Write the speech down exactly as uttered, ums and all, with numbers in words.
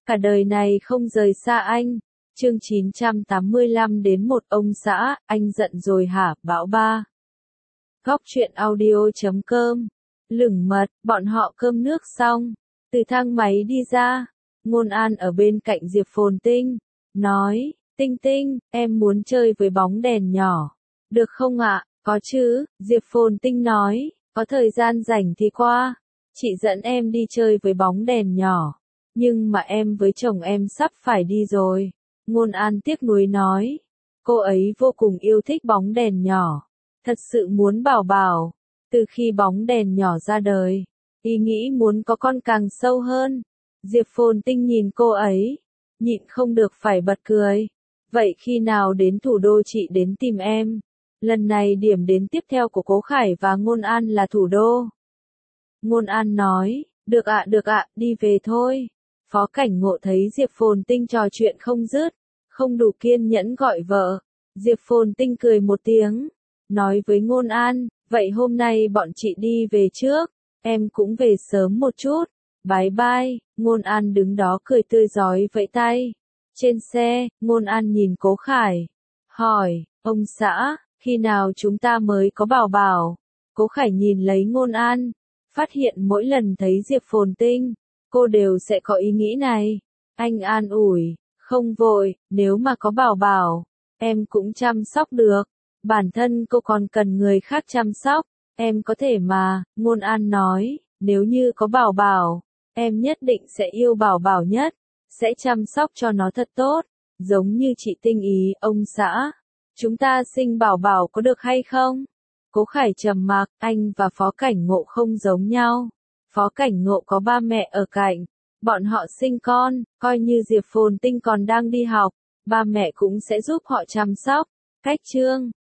cả đời này không rời xa anh. Chương chín trăm tám mươi lăm đến một ông xã, anh giận rồi hả, Bão Ba. Góc truyện audio chấm com. Lửng mật, bọn họ cơm nước xong, từ thang máy đi ra, Ngôn An ở bên cạnh Diệp Phồn Tinh, nói, Tinh Tinh, em muốn chơi với bóng đèn nhỏ. Được không ạ? Có chứ, Diệp Phồn Tinh nói, có thời gian rảnh thì qua. Chị dẫn em đi chơi với bóng đèn nhỏ. Nhưng mà em với chồng em sắp phải đi rồi. Ngôn An tiếc nuối nói. Cô ấy vô cùng yêu thích bóng đèn nhỏ. Thật sự muốn bảo bảo. Từ khi bóng đèn nhỏ ra đời, ý nghĩ muốn có con càng sâu hơn. Diệp Phồn Tinh nhìn cô ấy, nhịn không được phải bật cười. Vậy khi nào đến thủ đô chị đến tìm em? Lần này điểm đến tiếp theo của Cố Khải và Ngôn An là thủ đô. Ngôn An nói, được ạ được ạ, đi về thôi. Phó Cảnh Ngộ thấy Diệp Phồn Tinh trò chuyện không dứt, không đủ kiên nhẫn gọi vợ. Diệp Phồn Tinh cười một tiếng, nói với Ngôn An, vậy hôm nay bọn chị đi về trước, em cũng về sớm một chút. Bye bye. Ngôn An đứng đó cười tươi rói vẫy tay. Trên xe, Ngôn An nhìn Cố Khải, hỏi, ông xã, khi nào chúng ta mới có bảo bảo? Cố Khải nhìn lấy Ngôn An, phát hiện mỗi lần thấy Diệp Phồn Tinh, cô đều sẽ có ý nghĩ này. Anh an ủi, không vội, nếu mà có bảo bảo, em cũng chăm sóc được. Bản thân cô còn cần người khác chăm sóc, em có thể mà. Ngôn An nói, nếu như có bảo bảo, em nhất định sẽ yêu bảo bảo nhất, sẽ chăm sóc cho nó thật tốt, giống như chị Tinh ý. Ông xã, chúng ta sinh bảo bảo có được hay không? Cố Khải trầm mặc, anh và Phó Cảnh Ngộ không giống nhau. Phó Cảnh Ngộ có ba mẹ ở cạnh, bọn họ sinh con, coi như Diệp Phồn Tinh còn đang đi học, ba mẹ cũng sẽ giúp họ chăm sóc. Cách chương